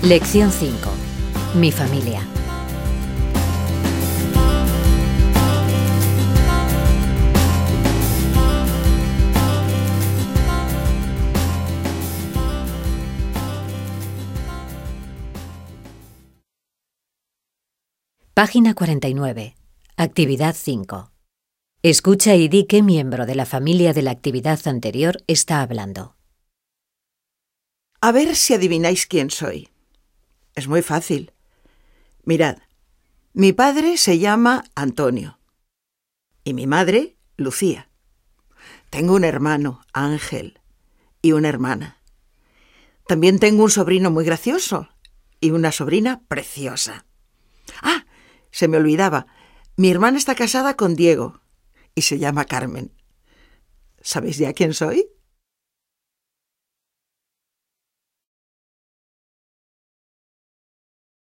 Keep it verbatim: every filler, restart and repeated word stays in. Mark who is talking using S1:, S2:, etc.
S1: Lección cinco. Mi familia. Página cuarenta y nueve. Actividad cinco. Escucha y di qué miembro de la familia de la actividad anterior está hablando.
S2: A ver si adivináis quién soy. Es muy fácil. Mirad, mi padre se llama Antonio y mi madre, Lucía. Tengo un hermano, Ángel, y una hermana. También tengo un sobrino muy gracioso y una sobrina preciosa. ¡Ah! Se me olvidaba. Mi hermana está casada con Diego y se llama Carmen. ¿Sabéis ya quién soy?